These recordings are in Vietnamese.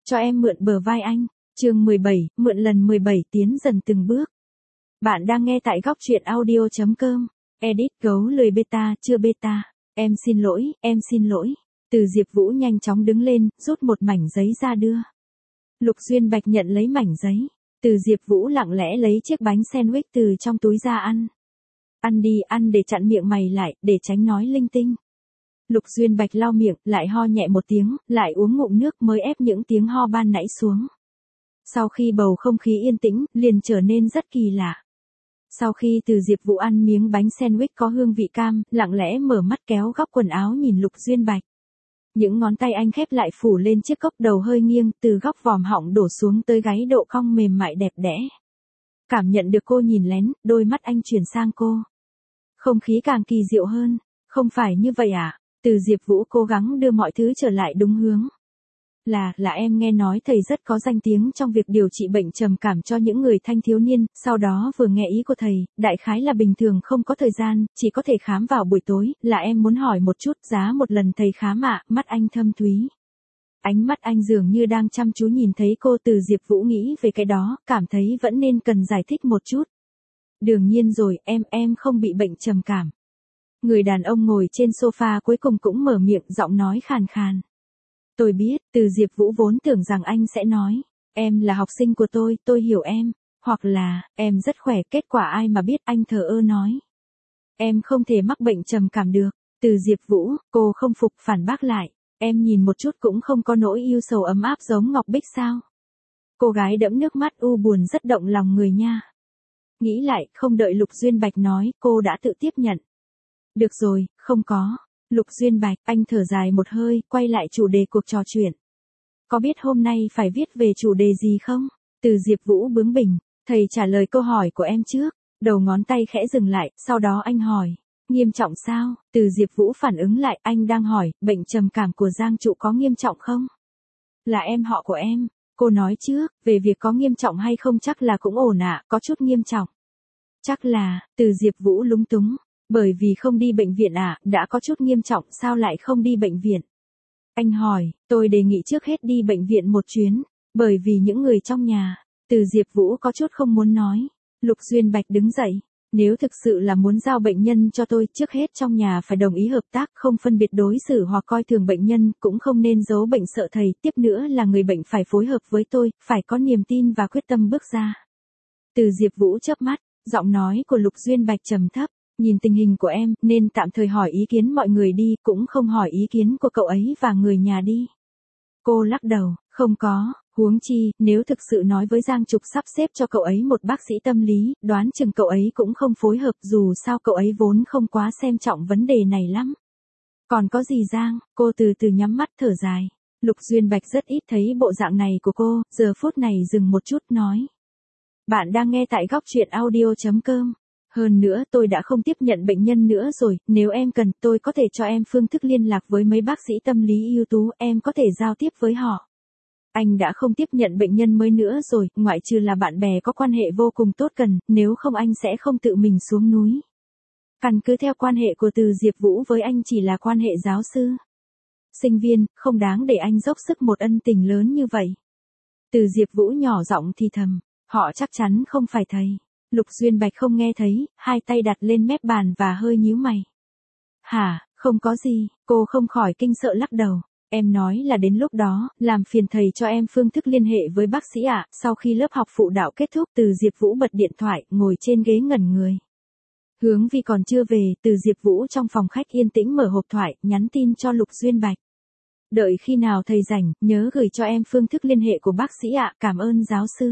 cho em mượn bờ vai anh. Chương 17, mượn lần 17 tiến dần từng bước. Bạn đang nghe tại góc truyện audio.com. Edit gấu lười beta, chưa beta. Em xin lỗi, em xin lỗi. Từ Diệp Vũ nhanh chóng đứng lên, rút một mảnh giấy ra đưa. Lục Duyên Bạch nhận lấy mảnh giấy. Từ Diệp Vũ lặng lẽ lấy chiếc bánh sandwich từ trong túi ra ăn. Ăn đi, ăn để chặn miệng mày lại, để tránh nói linh tinh. Lục Duyên Bạch lau miệng, lại ho nhẹ một tiếng, lại uống ngụm nước mới ép những tiếng ho ban nãy xuống. Sau khi bầu không khí yên tĩnh, liền trở nên rất kỳ lạ. Sau khi Từ Diệp Vũ ăn miếng bánh sandwich có hương vị cam, lặng lẽ mở mắt kéo góc quần áo nhìn Lục Duyên Bạch. Những ngón tay anh khép lại phủ lên chiếc cốc, đầu hơi nghiêng, từ góc vòm họng đổ xuống tới gáy, độ cong mềm mại đẹp đẽ. Cảm nhận được cô nhìn lén, đôi mắt anh chuyển sang cô. Không khí càng kỳ diệu hơn. Không phải như vậy à? Từ Diệp Vũ cố gắng đưa mọi thứ trở lại đúng hướng. Là em nghe nói thầy rất có danh tiếng trong việc điều trị bệnh trầm cảm cho những người thanh thiếu niên, sau đó vừa nghe ý của thầy, đại khái là bình thường không có thời gian, chỉ có thể khám vào buổi tối, là em muốn hỏi một chút giá một lần thầy khám ạ. Mắt anh thâm thúy. Ánh mắt anh dường như đang chăm chú nhìn thấy cô. Từ Diệp Vũ nghĩ về cái đó, cảm thấy vẫn nên cần giải thích một chút. Đương nhiên rồi, em không bị bệnh trầm cảm. Người đàn ông ngồi trên sofa cuối cùng cũng mở miệng, giọng nói khàn khàn. Tôi biết. Từ Diệp Vũ vốn tưởng rằng anh sẽ nói, em là học sinh của tôi hiểu em, hoặc là, em rất khỏe, kết quả ai mà biết. Anh thờ ơ nói, em không thể mắc bệnh trầm cảm được. Từ Diệp Vũ, cô không phục phản bác lại, em nhìn một chút cũng không có nỗi yêu sầu ấm áp giống Ngọc Bích sao? Cô gái đẫm nước mắt u buồn rất động lòng người nha. Nghĩ lại, không đợi Lục Duyên Bạch nói, cô đã tự tiếp nhận. Được rồi, không có. Lục Duyên Bạch, anh thở dài một hơi, quay lại chủ đề cuộc trò chuyện. Có biết hôm nay phải viết về chủ đề gì không? Từ Diệp Vũ bướng bỉnh, thầy trả lời câu hỏi của em trước. Đầu ngón tay khẽ dừng lại, sau đó anh hỏi, nghiêm trọng sao? Từ Diệp Vũ phản ứng lại, anh đang hỏi, bệnh trầm cảm của Giang Trụ có nghiêm trọng không? Là em họ của em. Cô nói trước, về việc có nghiêm trọng hay không chắc là cũng ổn ạ, có chút nghiêm trọng. Chắc là. Từ Diệp Vũ lúng túng. Bởi vì không đi bệnh viện à, đã có chút nghiêm trọng sao lại không đi bệnh viện? Anh hỏi, tôi đề nghị trước hết đi bệnh viện một chuyến, bởi vì những người trong nhà. Từ Diệp Vũ có chút không muốn nói. Lục Duyên Bạch đứng dậy, nếu thực sự là muốn giao bệnh nhân cho tôi, trước hết trong nhà phải đồng ý hợp tác, không phân biệt đối xử hoặc coi thường bệnh nhân, cũng không nên giấu bệnh sợ thầy, tiếp nữa là người bệnh phải phối hợp với tôi, phải có niềm tin và quyết tâm bước ra. Từ Diệp Vũ chớp mắt, giọng nói của Lục Duyên Bạch trầm thấp. Nhìn tình hình của em, nên tạm thời hỏi ý kiến mọi người đi, cũng không hỏi ý kiến của cậu ấy và người nhà đi. Cô lắc đầu, không có, huống chi, nếu thực sự nói với Giang Trục sắp xếp cho cậu ấy một bác sĩ tâm lý, đoán chừng cậu ấy cũng không phối hợp, dù sao cậu ấy vốn không quá xem trọng vấn đề này lắm. Còn có gì Giang? Cô từ từ nhắm mắt thở dài. Lục Duyên Bạch rất ít thấy bộ dạng này của cô, giờ phút này dừng một chút nói. Bạn đang nghe tại góc truyện audio.com. Hơn nữa tôi đã không tiếp nhận bệnh nhân nữa rồi, nếu em cần tôi có thể cho em phương thức liên lạc với mấy bác sĩ tâm lý ưu tú, em có thể giao tiếp với họ. Anh đã không tiếp nhận bệnh nhân mới nữa rồi, ngoại trừ là bạn bè có quan hệ vô cùng tốt cần, nếu không anh sẽ không tự mình xuống núi. Căn cứ theo quan hệ của Từ Diệp Vũ với anh chỉ là quan hệ giáo sư. Sinh viên, không đáng để anh dốc sức một ân tình lớn như vậy. Từ Diệp Vũ nhỏ giọng thì thầm, họ chắc chắn không phải thầy. Lục Duyên Bạch không nghe thấy, hai tay đặt lên mép bàn và hơi nhíu mày. Hả, không có gì, cô không khỏi kinh sợ lắc đầu. Em nói là đến lúc đó, làm phiền thầy cho em phương thức liên hệ với bác sĩ ạ. Sau khi lớp học phụ đạo kết thúc, Từ Diệp Vũ bật điện thoại, ngồi trên ghế ngẩn người. Hướng Vi còn chưa về, Từ Diệp Vũ trong phòng khách yên tĩnh mở hộp thoại, nhắn tin cho Lục Duyên Bạch. Đợi khi nào thầy rảnh, nhớ gửi cho em phương thức liên hệ của bác sĩ ạ, cảm ơn giáo sư.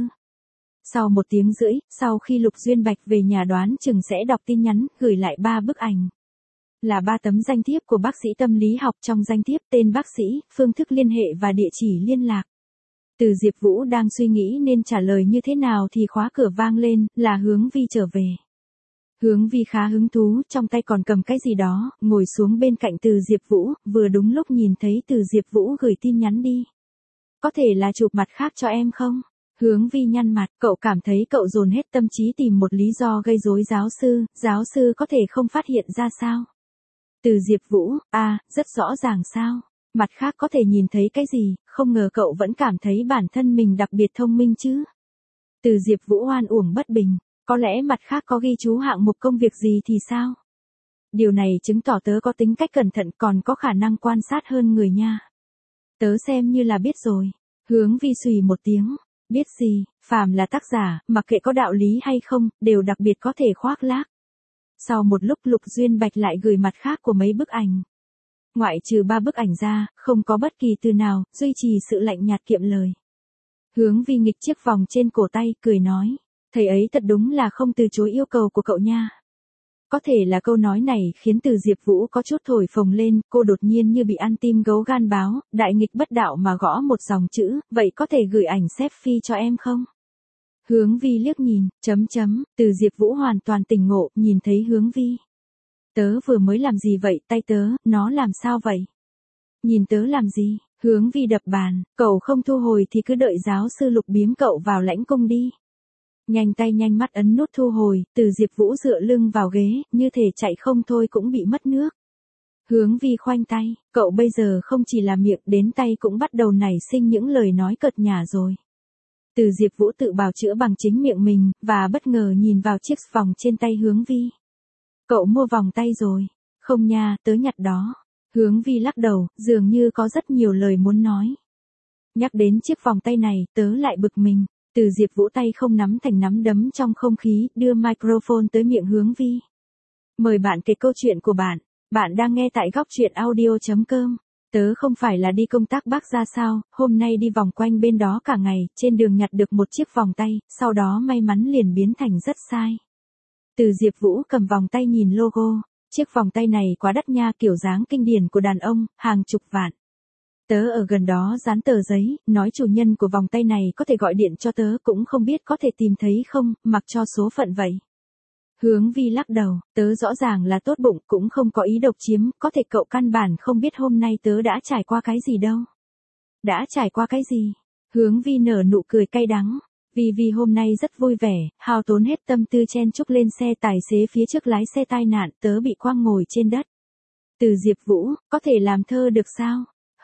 Sau 1 tiếng rưỡi, sau khi Lục Duyên Bạch về nhà đoán chừng sẽ đọc tin nhắn, gửi lại 3 bức ảnh. Là 3 tấm danh thiếp của bác sĩ tâm lý học, trong danh thiếp tên bác sĩ, phương thức liên hệ và địa chỉ liên lạc. Từ Diệp Vũ đang suy nghĩ nên trả lời như thế nào thì khóa cửa vang lên, là Hướng Vi trở về. Hướng Vi khá hứng thú, trong tay còn cầm cái gì đó, ngồi xuống bên cạnh Từ Diệp Vũ, vừa đúng lúc nhìn thấy Từ Diệp Vũ gửi tin nhắn đi. Có thể là chụp mặt khác cho em không? Hướng Vi nhăn mặt, cậu cảm thấy cậu dồn hết tâm trí tìm một lý do gây rối giáo sư có thể không phát hiện ra sao? Từ Diệp Vũ, rất rõ ràng sao? Mặt khác có thể nhìn thấy cái gì, không ngờ cậu vẫn cảm thấy bản thân mình đặc biệt thông minh chứ. Từ Diệp Vũ oan uổng bất bình, có lẽ mặt khác có ghi chú hạng mục công việc gì thì sao? Điều này chứng tỏ tớ có tính cách cẩn thận còn có khả năng quan sát hơn người nha. Tớ xem như là biết rồi. Hướng Vi xùy một tiếng, biết gì, phàm là tác giả, mặc kệ có đạo lý hay không, đều đặc biệt có thể khoác lác. Sau một lúc Lục Duyên Bạch lại gửi mặt khác của mấy bức ảnh. Ngoại trừ 3 bức ảnh ra, không có bất kỳ từ nào, duy trì sự lạnh nhạt kiệm lời. Hướng Vi nghịch chiếc vòng trên cổ tay, cười nói, thầy ấy thật đúng là không từ chối yêu cầu của cậu nha. Có thể là câu nói này khiến Từ Diệp Vũ có chút thổi phồng lên, cô đột nhiên như bị ăn tim gấu gan báo, đại nghịch bất đạo mà gõ một dòng chữ, vậy có thể gửi ảnh selfie cho em không? Hướng Vi liếc nhìn, Từ Diệp Vũ hoàn toàn tỉnh ngộ, nhìn thấy Hướng Vi. Tớ vừa mới làm gì vậy, tay tớ, nó làm sao vậy? Nhìn tớ làm gì? Hướng Vi đập bàn, cậu không thu hồi thì cứ đợi giáo sư Lục biếm cậu vào lãnh cung đi. Nhanh tay nhanh mắt ấn nút thu hồi, Từ Diệp Vũ dựa lưng vào ghế, như thể chạy không thôi cũng bị mất nước. Hướng Vi khoanh tay, cậu bây giờ không chỉ là miệng đến tay cũng bắt đầu nảy sinh những lời nói cợt nhả rồi. Từ Diệp Vũ tự bào chữa bằng chính miệng mình, và bất ngờ nhìn vào chiếc vòng trên tay Hướng Vi. Cậu mua vòng tay rồi. Không nha, tớ nhặt đó. Hướng Vi lắc đầu, dường như có rất nhiều lời muốn nói. Nhắc đến chiếc vòng tay này, tớ lại bực mình. Từ Diệp Vũ tay không nắm thành nắm đấm trong không khí, đưa microphone tới miệng Hướng Vi. Mời bạn kể câu chuyện của bạn. Bạn đang nghe tại góc truyện audio.com. Tớ không phải là đi công tác Bắc ra sao, hôm nay đi vòng quanh bên đó cả ngày, trên đường nhặt được một chiếc vòng tay, sau đó may mắn liền biến thành rất sai. Từ Diệp Vũ cầm vòng tay nhìn logo, chiếc vòng tay này quá đắt nha, kiểu dáng kinh điển của đàn ông, hàng chục vạn. Tớ ở gần đó dán tờ giấy, nói chủ nhân của vòng tay này có thể gọi điện cho tớ, cũng không biết có thể tìm thấy không, mặc cho số phận vậy. Hướng Vi lắc đầu, tớ rõ ràng là tốt bụng, cũng không có ý độc chiếm, có thể cậu căn bản không biết hôm nay tớ đã trải qua cái gì đâu. Đã trải qua cái gì? Hướng Vi nở nụ cười cay đắng. Vì hôm nay rất vui vẻ, hao tốn hết tâm tư chen chúc lên xe, tài xế phía trước lái xe tai nạn, tớ bị quăng ngồi trên đất. Từ Diệp Vũ, có thể làm thơ được sao?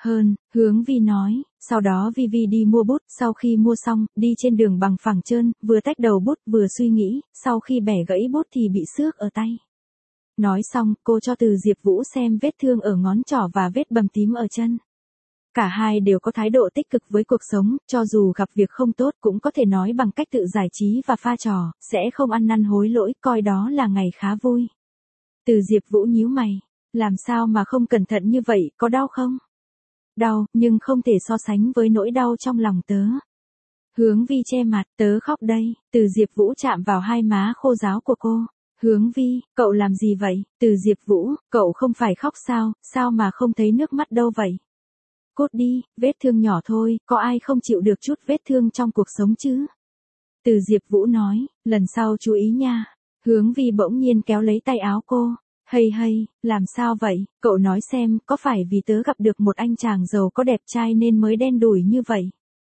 Hướng Vi nói, sau đó Vi đi mua bút, sau khi mua xong, đi trên đường bằng phẳng trơn, vừa tách đầu bút vừa suy nghĩ, sau khi bẻ gãy bút thì bị xước ở tay. Nói xong, cô cho Từ Diệp Vũ xem vết thương ở ngón trỏ và vết bầm tím ở chân. Cả hai đều có thái độ tích cực với cuộc sống, cho dù gặp việc không tốt cũng có thể nói bằng cách tự giải trí và pha trò, sẽ không ăn năn hối lỗi, coi đó là ngày khá vui. Từ Diệp Vũ nhíu mày, làm sao mà không cẩn thận như vậy, có đau không? Đau, nhưng không thể so sánh với nỗi đau trong lòng tớ. Hướng Vi che mặt, tớ khóc đây. Từ Diệp Vũ chạm vào hai má khô ráo của cô. Hướng Vi, cậu làm gì vậy? Từ Diệp Vũ, cậu không phải khóc sao, sao mà không thấy nước mắt đâu vậy? Cút đi, vết thương nhỏ thôi, có ai không chịu được chút vết thương trong cuộc sống chứ? Từ Diệp Vũ nói, lần sau chú ý nha. Hướng Vi bỗng nhiên kéo lấy tay áo cô. Hay, làm sao vậy, cậu nói xem, có phải vì tớ gặp được một anh chàng giàu có đẹp trai nên mới đen đủi như vậy?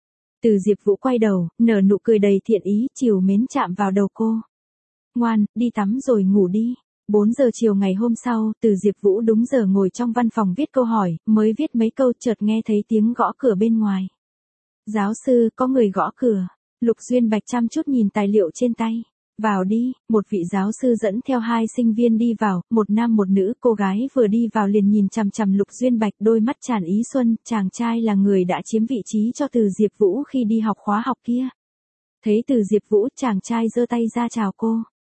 Từ Diệp Vũ quay đầu, nở nụ cười đầy thiện ý, trìu mến chạm vào đầu cô. Ngoan, đi tắm rồi ngủ đi. 4 giờ chiều ngày hôm sau, Từ Diệp Vũ đúng giờ ngồi trong văn phòng viết câu hỏi, mới viết mấy câu chợt nghe thấy tiếng gõ cửa bên ngoài. Giáo sư, có người gõ cửa. Lục Duyên Bạch chăm chút nhìn tài liệu trên tay. Vào đi, một vị giáo sư dẫn theo 2 sinh viên đi vào, một nam một nữ, cô gái vừa đi vào liền nhìn chằm chằm Lục Duyên Bạch, đôi mắt tràn ý xuân, chàng trai là người đã chiếm vị trí cho Từ Diệp Vũ khi đi học khóa học kia. Thấy Từ Diệp Vũ, chàng trai giơ tay ra chào cô.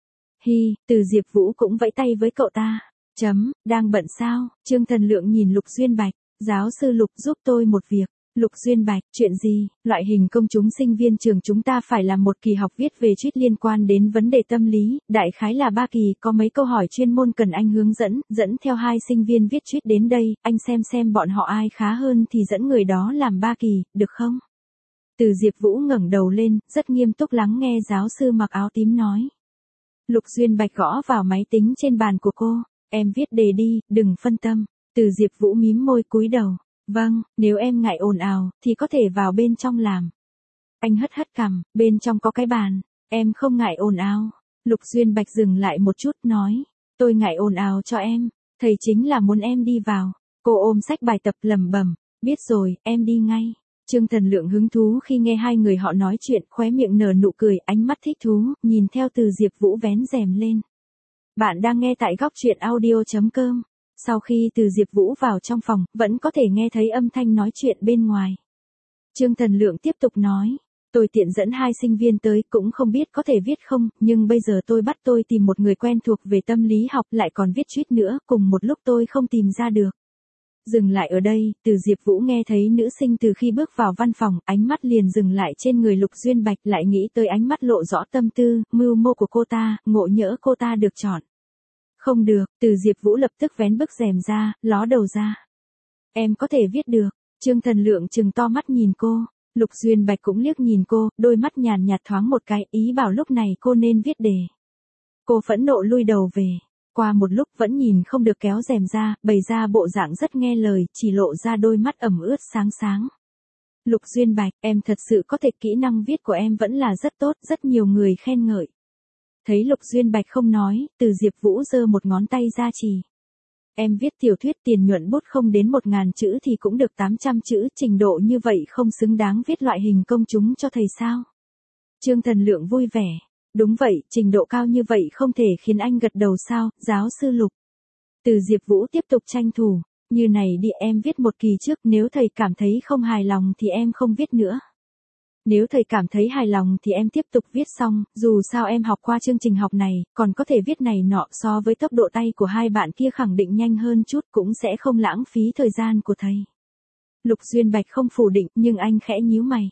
Hi, Từ Diệp Vũ cũng vẫy tay với cậu ta. Đang bận sao? Trương Thần Lượng nhìn Lục Duyên Bạch, giáo sư Lục giúp tôi một việc. Lục Duyên Bạch, chuyện gì? Loại hình công chúng sinh viên trường chúng ta phải làm một kỳ học viết về tweet liên quan đến vấn đề tâm lý, đại khái là 3 kỳ, có mấy câu hỏi chuyên môn cần anh hướng dẫn theo 2 sinh viên viết tweet đến đây, anh xem bọn họ ai khá hơn thì dẫn người đó làm 3 kỳ, được không? Từ Diệp Vũ ngẩng đầu lên, rất nghiêm túc lắng nghe giáo sư mặc áo tím nói. Lục Duyên Bạch gõ vào máy tính trên bàn của cô, em viết đề đi, đừng phân tâm. Từ Diệp Vũ mím môi cúi đầu. Vâng, nếu em ngại ồn ào, thì có thể vào bên trong làm. Anh hất cằm, bên trong có cái bàn, em không ngại ồn ào. Lục Duyên Bạch dừng lại một chút nói, tôi ngại ồn ào cho em, thầy chính là muốn em đi vào. Cô ôm sách bài tập lẩm bẩm, biết rồi, em đi ngay. Trương Thần Lượng hứng thú khi nghe hai người họ nói chuyện, khóe miệng nở nụ cười, ánh mắt thích thú, nhìn theo Từ Diệp Vũ vén rèm lên. Bạn đang nghe tại góc truyện audio.com. Sau khi Từ Diệp Vũ vào trong phòng, vẫn có thể nghe thấy âm thanh nói chuyện bên ngoài. Trương Thần Lượng tiếp tục nói, tôi tiện dẫn 2 sinh viên tới, cũng không biết có thể viết không, nhưng bây giờ tôi bắt tôi tìm một người quen thuộc về tâm lý học lại còn viết truyết nữa, cùng một lúc tôi không tìm ra được. Dừng lại ở đây, Từ Diệp Vũ nghe thấy nữ sinh từ khi bước vào văn phòng, ánh mắt liền dừng lại trên người Lục Duyên Bạch, lại nghĩ tới ánh mắt lộ rõ tâm tư, mưu mô của cô ta, ngộ nhỡ cô ta được chọn. Không được, Từ Diệp Vũ lập tức vén bức rèm ra, ló đầu ra. Em có thể viết được. Trương Thần Lượng trừng to mắt nhìn cô, Lục Duyên Bạch cũng liếc nhìn cô, đôi mắt nhàn nhạt thoáng một cái, ý bảo lúc này cô nên viết đề. Cô phẫn nộ lui đầu về. Qua một lúc vẫn nhìn không được kéo rèm ra, bày ra bộ dạng rất nghe lời, chỉ lộ ra đôi mắt ẩm ướt sáng sáng. Lục Duyên Bạch, em thật sự có thể, kỹ năng viết của em vẫn là rất tốt, rất nhiều người khen ngợi. Thấy Lục Duyên Bạch không nói, Từ Diệp Vũ giơ một ngón tay ra chỉ. Em viết tiểu thuyết tiền nhuận bút không đến 1000 chữ thì cũng được 800 chữ, trình độ như vậy không xứng đáng viết loại hình công chúng cho thầy sao? Trương Thần Lượng vui vẻ. Đúng vậy, trình độ cao như vậy không thể khiến anh gật đầu sao, giáo sư Lục. Từ Diệp Vũ tiếp tục tranh thủ, như này đi, em viết một kỳ trước, nếu thầy cảm thấy không hài lòng thì em không viết nữa. Nếu thầy cảm thấy hài lòng thì em tiếp tục viết xong, dù sao em học qua chương trình học này, còn có thể viết này nọ, so với tốc độ tay của hai bạn kia khẳng định nhanh hơn chút, cũng sẽ không lãng phí thời gian của thầy. Lục Duyên Bạch không phủ định, nhưng anh khẽ nhíu mày.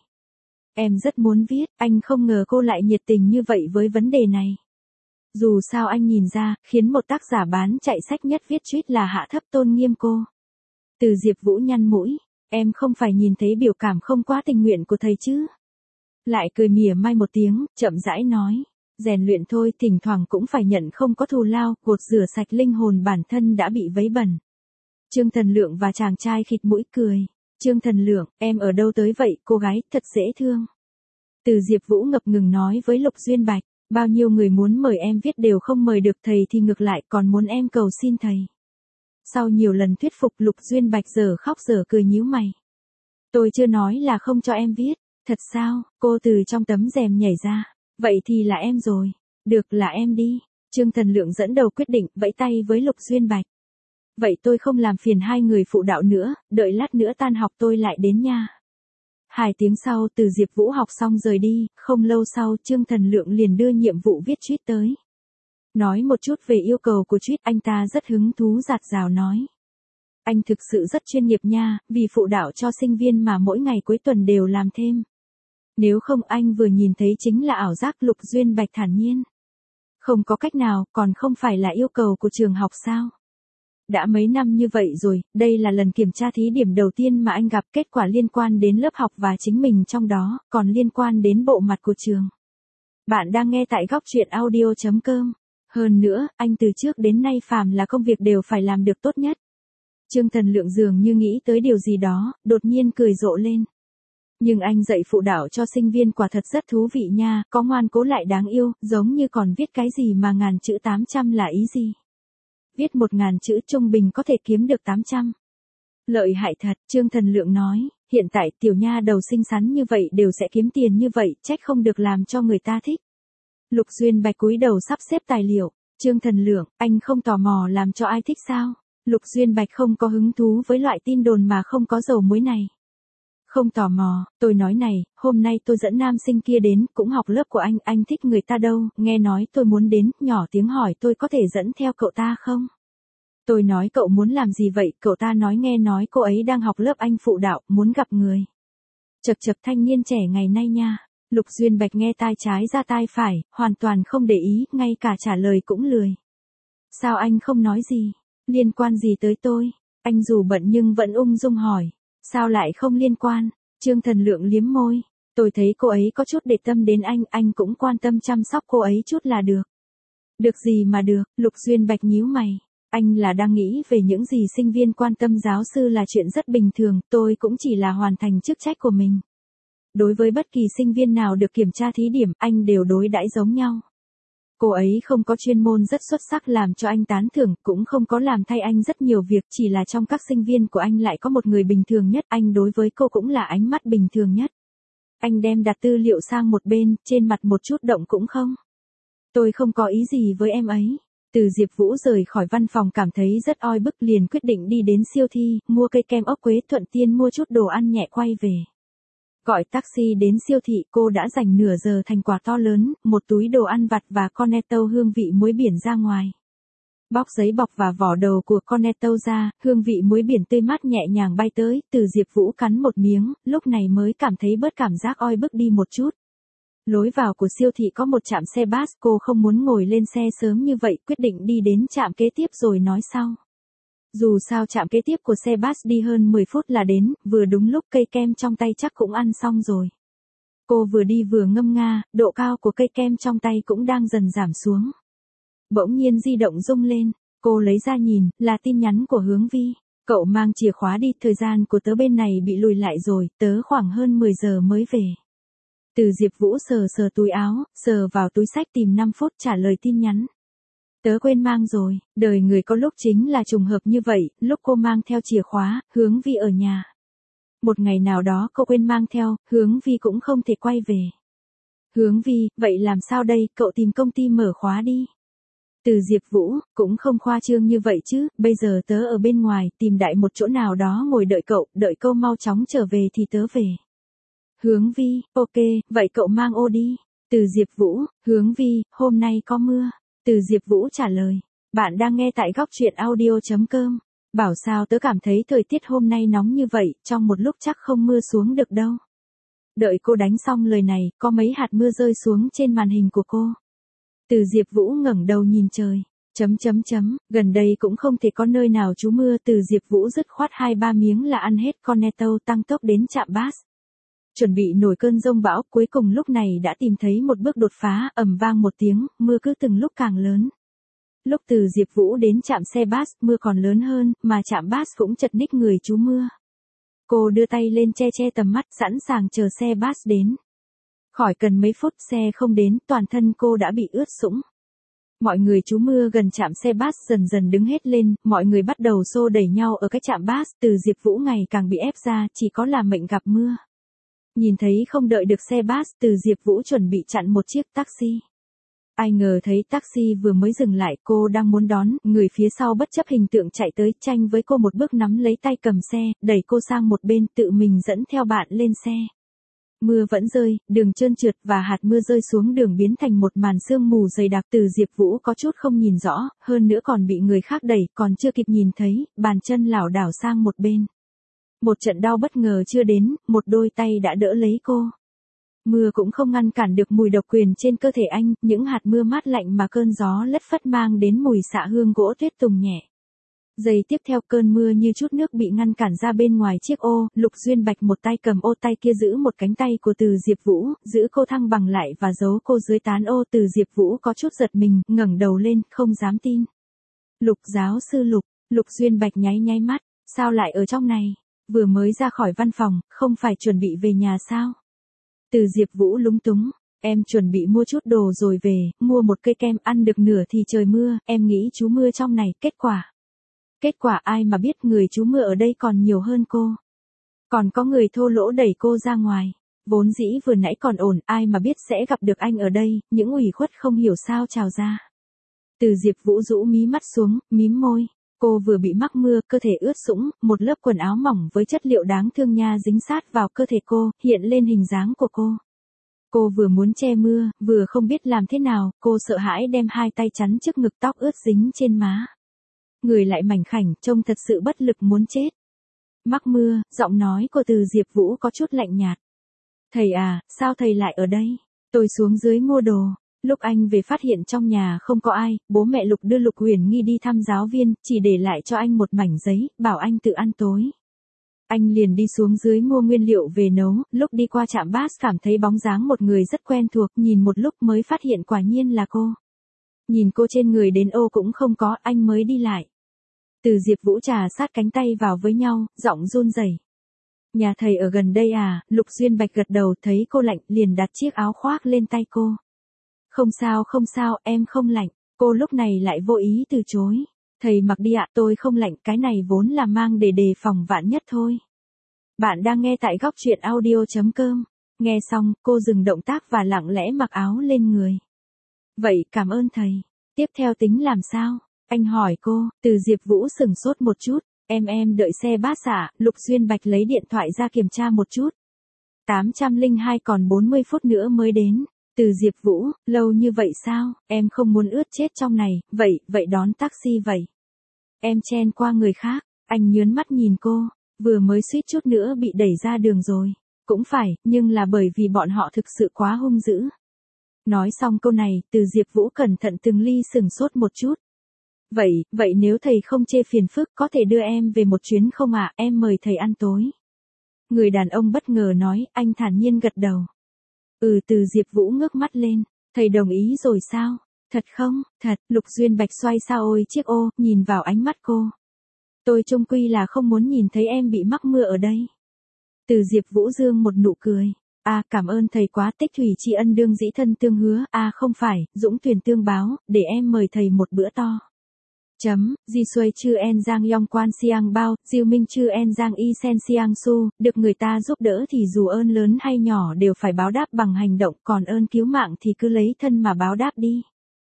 Em rất muốn viết, anh không ngờ cô lại nhiệt tình như vậy với vấn đề này. Dù sao anh nhìn ra, khiến một tác giả bán chạy sách nhất viết truyết là hạ thấp tôn nghiêm cô. Từ Diệp Vũ nhăn mũi, em không phải nhìn thấy biểu cảm không quá tình nguyện của thầy chứ? Lại cười mỉa mai một tiếng, chậm rãi nói, rèn luyện thôi, thỉnh thoảng cũng phải nhận không có thù lao, gột rửa sạch linh hồn bản thân đã bị vấy bẩn. Trương Thần Lượng và chàng trai khịt mũi cười. Trương Thần Lượng, em ở đâu tới vậy, cô gái, thật dễ thương. Từ Diệp Vũ ngập ngừng nói với Lục Duyên Bạch, bao nhiêu người muốn mời em viết đều không mời được, thầy thì ngược lại còn muốn em cầu xin thầy. Sau nhiều lần thuyết phục, Lục Duyên Bạch giờ khóc giờ cười nhíu mày. Tôi chưa nói là không cho em viết, thật sao? Cô từ trong tấm rèm nhảy ra, vậy thì là em rồi, được là em đi. Trương Thần Lượng dẫn đầu quyết định, vẫy tay với Lục Duyên Bạch. Vậy tôi không làm phiền hai người phụ đạo nữa, đợi lát nữa tan học tôi lại đến nha. 2 tiếng sau, Từ Diệp Vũ học xong rời đi, không lâu sau Trương Thần Lượng liền đưa nhiệm vụ viết truyết tới. Nói một chút về yêu cầu của truyết, anh ta rất hứng thú rạt rào nói. Anh thực sự rất chuyên nghiệp nha, vì phụ đạo cho sinh viên mà mỗi ngày cuối tuần đều làm thêm. Nếu không anh vừa nhìn thấy chính là ảo giác. Lục Duyên Bạch thản nhiên. Không có cách nào, còn không phải là yêu cầu của trường học sao? Đã mấy năm như vậy rồi, đây là lần kiểm tra thí điểm đầu tiên mà anh gặp, kết quả liên quan đến lớp học và chính mình trong đó, còn liên quan đến bộ mặt của trường. Bạn đang nghe tại góc truyện audio.com. Hơn nữa, anh từ trước đến nay phàm là công việc đều phải làm được tốt nhất. Trương Thần Lượng dường như nghĩ tới điều gì đó, đột nhiên cười rộ lên. Nhưng anh dạy phụ đạo cho sinh viên quả thật rất thú vị nha, có ngoan cố lại đáng yêu, giống như còn viết cái gì mà 1000 chữ 800 là ý gì? Viết 1000 chữ trung bình có thể kiếm được 800. Lợi hại thật, Trương Thần Lượng nói, hiện tại tiểu nha đầu xinh xắn như vậy đều sẽ kiếm tiền như vậy, trách không được làm cho người ta thích. Lục Duyên Bạch cúi đầu sắp xếp tài liệu, Trương Thần Lượng, anh không tò mò làm cho ai thích sao? Lục Duyên Bạch không có hứng thú với loại tin đồn mà không có dầu muối này. Không tò mò, tôi nói này, hôm nay tôi dẫn nam sinh kia đến, cũng học lớp của anh thích người ta đâu, nghe nói tôi muốn đến, nhỏ tiếng hỏi tôi có thể dẫn theo cậu ta không? Tôi nói cậu muốn làm gì vậy, cậu ta nói nghe nói cô ấy đang học lớp anh phụ đạo, muốn gặp người. Chật chật, thanh niên trẻ ngày nay nha. Lục Duyên Bạch nghe tai trái ra tai phải, hoàn toàn không để ý, ngay cả trả lời cũng lười. Sao anh không nói gì? Liên quan gì tới tôi? Anh dù bận nhưng vẫn ung dung hỏi. Sao lại không liên quan? Trương Thần Lượng liếm môi. Tôi thấy cô ấy có chút để tâm đến anh cũng quan tâm chăm sóc cô ấy chút là được. Được gì mà được, Lục Duyên Bạch nhíu mày. Anh là đang nghĩ về những gì sinh viên quan tâm giáo sư là chuyện rất bình thường, tôi cũng chỉ là hoàn thành chức trách của mình. Đối với bất kỳ sinh viên nào được kiểm tra thí điểm, anh đều đối đãi giống nhau. Cô ấy không có chuyên môn rất xuất sắc làm cho anh tán thưởng, cũng không có làm thay anh rất nhiều việc, chỉ là trong các sinh viên của anh lại có một người bình thường nhất, anh đối với cô cũng là ánh mắt bình thường nhất. Anh đem đặt tư liệu sang một bên, trên mặt một chút động cũng không. Tôi không có ý gì với em ấy. Từ Diệp Vũ rời khỏi văn phòng cảm thấy rất oi bức, liền quyết định đi đến siêu thị, mua cây kem ốc quế, thuận tiện mua chút đồ ăn nhẹ quay về. Gọi taxi đến siêu thị, cô đã dành nửa giờ thành quả to lớn, một túi đồ ăn vặt và cornetto hương vị muối biển ra ngoài. Bóc giấy bọc và vỏ đầu của cornetto ra, hương vị muối biển tươi mát nhẹ nhàng bay tới, Từ Diệp Vũ cắn một miếng, lúc này mới cảm thấy bớt cảm giác oi bức đi một chút. Lối vào của siêu thị có một trạm xe bus, cô không muốn ngồi lên xe sớm như vậy, quyết định đi đến trạm kế tiếp rồi nói sau. Dù sao trạm kế tiếp của xe bus đi hơn 10 phút là đến, vừa đúng lúc cây kem trong tay chắc cũng ăn xong rồi. Cô vừa đi vừa ngâm nga, độ cao của cây kem trong tay cũng đang dần giảm xuống. Bỗng nhiên di động rung lên, cô lấy ra nhìn, là tin nhắn của Hướng Vi. Cậu mang chìa khóa đi, thời gian của tớ bên này bị lùi lại rồi, tớ khoảng hơn 10 giờ mới về. Từ Diệp Vũ sờ sờ túi áo, sờ vào túi xách tìm 5 phút trả lời tin nhắn. Tớ quên mang rồi, đời người có lúc chính là trùng hợp như vậy, lúc cô mang theo chìa khóa, Hướng Vi ở nhà. Một ngày nào đó cô quên mang theo, Hướng Vi cũng không thể quay về. Hướng Vi, vậy làm sao đây, cậu tìm công ty mở khóa đi. Từ Diệp Vũ, cũng không khoa trương như vậy chứ, bây giờ tớ ở bên ngoài, tìm đại một chỗ nào đó ngồi đợi cậu mau chóng trở về thì tớ về. Hướng Vi, ok, vậy cậu mang ô đi. Từ Diệp Vũ, Hướng Vi, hôm nay có mưa. Từ Diệp Vũ trả lời, bạn đang nghe tại góc truyện audio.com. Bảo sao tớ cảm thấy thời tiết hôm nay nóng như vậy, trong một lúc chắc không mưa xuống được đâu. Đợi cô đánh xong lời này, có mấy hạt mưa rơi xuống trên màn hình của cô. Từ Diệp Vũ ngẩng đầu nhìn trời. Gần đây cũng không thể có nơi nào trú mưa, Từ Diệp Vũ dứt khoát 2-3 miếng là ăn hết cornetto, tăng tốc đến trạm bus. Chuẩn bị nổi cơn giông bão, cuối cùng lúc này đã tìm thấy một bước đột phá, ầm vang một tiếng, mưa cứ từng lúc càng lớn. Lúc Từ Diệp Vũ đến trạm xe bus, mưa còn lớn hơn, mà trạm bus cũng chật ních người trú mưa. Cô đưa tay lên che tầm mắt, sẵn sàng chờ xe bus đến. Khỏi cần mấy phút xe không đến, toàn thân cô đã bị ướt sũng. Mọi người trú mưa gần trạm xe bus dần dần đứng hết lên, mọi người bắt đầu xô đẩy nhau ở cái trạm bus, Từ Diệp Vũ ngày càng bị ép ra, chỉ có là mệnh gặp mưa. Nhìn thấy không đợi được xe bus, Từ Diệp Vũ chuẩn bị chặn một chiếc taxi. Ai ngờ thấy taxi vừa mới dừng lại, cô đang muốn đón, người phía sau bất chấp hình tượng chạy tới, tranh với cô một bước nắm lấy tay cầm xe, đẩy cô sang một bên, tự mình dẫn theo bạn lên xe. Mưa vẫn rơi, đường trơn trượt và hạt mưa rơi xuống đường biến thành một màn sương mù dày đặc. Từ Diệp Vũ có chút không nhìn rõ, hơn nữa còn bị người khác đẩy, còn chưa kịp nhìn thấy, bàn chân lảo đảo sang một bên. Một trận đau bất ngờ chưa đến, một đôi tay đã đỡ lấy cô. Mưa cũng không ngăn cản được mùi độc quyền trên cơ thể anh, những hạt mưa mát lạnh mà cơn gió lất phất mang đến mùi xạ hương gỗ tuyết tùng nhẹ. Giây tiếp theo cơn mưa như chút nước bị ngăn cản ra bên ngoài chiếc ô, Lục Duyên Bạch một tay cầm ô, tay kia giữ một cánh tay của Từ Diệp Vũ, giữ cô thăng bằng lại và giấu cô dưới tán ô. Từ Diệp Vũ có chút giật mình, ngẩng đầu lên, không dám tin. Lục giáo sư Lục, Lục Duyên Bạch nháy mắt, sao lại ở trong này? Vừa mới ra khỏi văn phòng, không phải chuẩn bị về nhà sao? Từ Diệp Vũ lúng túng, em chuẩn bị mua chút đồ rồi về, mua một cây kem, ăn được nửa thì trời mưa, em nghĩ trú mưa trong này, kết quả ai mà biết người trú mưa ở đây còn nhiều hơn cô. Còn có người thô lỗ đẩy cô ra ngoài, vốn dĩ vừa nãy còn ổn, ai mà biết sẽ gặp được anh ở đây, những ủy khuất không hiểu sao trào ra. Từ Diệp Vũ rũ mí mắt xuống, mím môi. Cô vừa bị mắc mưa, cơ thể ướt sũng, một lớp quần áo mỏng với chất liệu đáng thương nha dính sát vào cơ thể cô, hiện lên hình dáng của cô. Cô vừa muốn che mưa, vừa không biết làm thế nào, cô sợ hãi đem hai tay chắn trước ngực, tóc ướt dính trên má. Người lại mảnh khảnh, trông thật sự bất lực muốn chết. Mắc mưa, giọng nói của Từ Diệp Vũ có chút lạnh nhạt. Thầy à, sao thầy lại ở đây? Tôi xuống dưới mua đồ. Lúc anh về phát hiện trong nhà không có ai, bố mẹ Lục đưa Lục Huyền Nghi đi thăm giáo viên, chỉ để lại cho anh một mảnh giấy, bảo anh tự ăn tối. Anh liền đi xuống dưới mua nguyên liệu về nấu, lúc đi qua trạm bus cảm thấy bóng dáng một người rất quen thuộc, nhìn một lúc mới phát hiện quả nhiên là cô. Nhìn cô trên người đến ô cũng không có, anh mới đi lại. Từ Diệp Vũ trà sát cánh tay vào với nhau, giọng run rẩy. Nhà thầy ở gần đây à? Lục Duyên Bạch gật đầu, thấy cô lạnh, liền đặt chiếc áo khoác lên tay cô. không sao, em không lạnh. Cô lúc này lại vô ý từ chối. Thầy mặc đi ạ, tôi không lạnh, cái này vốn là mang để đề phòng vạn nhất thôi. Bạn đang nghe tại góc truyện audio.com. Nghe xong, cô dừng động tác và lặng lẽ mặc áo lên người. Vậy cảm ơn thầy. Tiếp theo tính làm sao? Anh hỏi cô. Từ Diệp Vũ sửng sốt một chút. Em đợi xe bát xạ. Lục Duyên Bạch lấy điện thoại ra kiểm tra một chút. 802 còn 40 phút nữa mới đến. Từ Diệp Vũ, lâu như vậy sao? Em không muốn ướt chết trong này. Vậy đón taxi vậy. Em chen qua người khác. Anh nhớn mắt nhìn cô. Vừa mới suýt chút nữa bị đẩy ra đường rồi. Cũng phải, nhưng là bởi vì bọn họ thực sự quá hung dữ. Nói xong câu này, Từ Diệp Vũ cẩn thận từng ly sửng sốt một chút. Vậy nếu thầy không chê phiền phức có thể đưa em về một chuyến không ạ? Em mời thầy ăn tối. Người đàn ông bất ngờ nói, anh thản nhiên gật đầu. Từ Diệp Vũ ngước mắt lên. Thầy đồng ý rồi sao? Thật không? Thật. Lục Duyên Bạch xoay xa ôi chiếc ô, nhìn vào ánh mắt cô. Tôi chung quy là không muốn nhìn thấy em bị mắc mưa ở đây. Từ Diệp Vũ dương một nụ cười. Cảm ơn thầy quá, tích thủy tri ân đương dĩ thân tương hứa. Không phải, dũng tuyển tương báo, để em mời thầy một bữa to. Di xuôi chư en giang yong quan siang bao, diêu minh chư en giang y sen siang su, được người ta giúp đỡ thì dù ơn lớn hay nhỏ đều phải báo đáp bằng hành động, còn ơn cứu mạng thì cứ lấy thân mà báo đáp đi.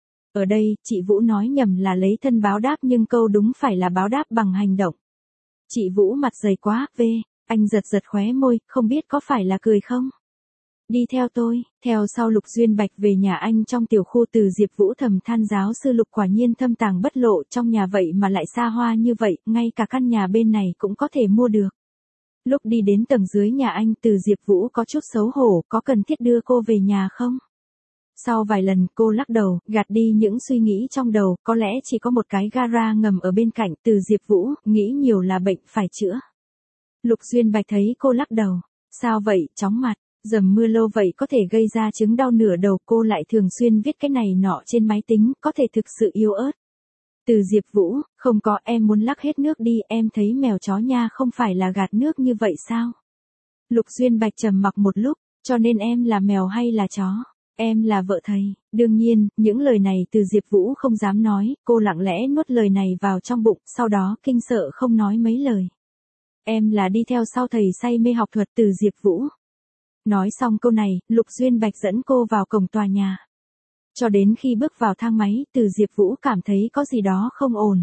Ở đây, chị Vũ nói nhầm là lấy thân báo đáp nhưng câu đúng phải là báo đáp bằng hành động. Chị Vũ mặt dày quá, anh giật khóe môi, không biết có phải là cười không? Đi theo tôi. Theo sau Lục Duyên Bạch về nhà anh trong tiểu khu. Từ Diệp Vũ thầm than giáo sư Lục quả nhiên thâm tàng bất lộ, trong nhà vậy mà lại xa hoa như vậy, ngay cả căn nhà bên này cũng có thể mua được. Lúc đi đến tầng dưới nhà anh, Từ Diệp Vũ có chút xấu hổ, có cần thiết đưa cô về nhà không? Sau vài lần cô lắc đầu, gạt đi những suy nghĩ trong đầu, có lẽ chỉ có một cái gara ngầm ở bên cạnh. Từ Diệp Vũ, nghĩ nhiều là bệnh phải chữa. Lục Duyên Bạch thấy cô lắc đầu. Sao vậy, chóng mặt? Dầm mưa lâu vậy có thể gây ra chứng đau nửa đầu, cô lại thường xuyên viết cái này nọ trên máy tính, có thể thực sự yếu ớt. Từ Diệp Vũ, không có, em muốn lắc hết nước đi, em thấy mèo chó nha không phải là gạt nước như vậy sao? Lục Duyên Bạch trầm mặc một lúc, cho nên em là mèo hay là chó? Em là vợ thầy. Đương nhiên, những lời này Từ Diệp Vũ không dám nói, cô lặng lẽ nuốt lời này vào trong bụng, sau đó kinh sợ không nói mấy lời. Em là đi theo sau thầy say mê học thuật. Từ Diệp Vũ. Nói xong câu này, Lục Duyên Bạch dẫn cô vào cổng tòa nhà. Cho đến khi bước vào thang máy, Từ Diệp Vũ cảm thấy có gì đó không ổn.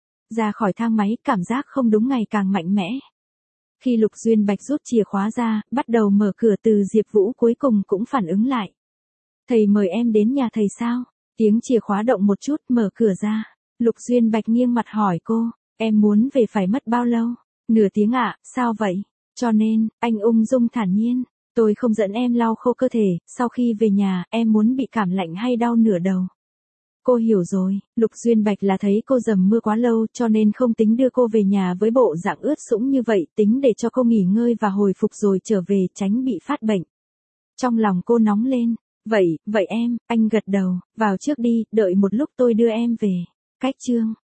Ra khỏi thang máy, cảm giác không đúng ngày càng mạnh mẽ. Khi Lục Duyên Bạch rút chìa khóa ra, bắt đầu mở cửa, Từ Diệp Vũ cuối cùng cũng phản ứng lại. Thầy mời em đến nhà thầy sao? Tiếng chìa khóa động một chút, mở cửa ra. Lục Duyên Bạch nghiêng mặt hỏi cô, em muốn về phải mất bao lâu? Nửa tiếng ạ, sao vậy? Cho nên, anh ung dung thản nhiên. Tôi không dẫn em lau khô cơ thể, sau khi về nhà, em muốn bị cảm lạnh hay đau nửa đầu. Cô hiểu rồi, Lục Duyên Bạch là thấy cô dầm mưa quá lâu cho nên không tính đưa cô về nhà với bộ dạng ướt sũng như vậy, tính để cho cô nghỉ ngơi và hồi phục rồi trở về tránh bị phát bệnh. Trong lòng cô nóng lên, vậy em, anh gật đầu, vào trước đi, đợi một lúc tôi đưa em về. Cách chương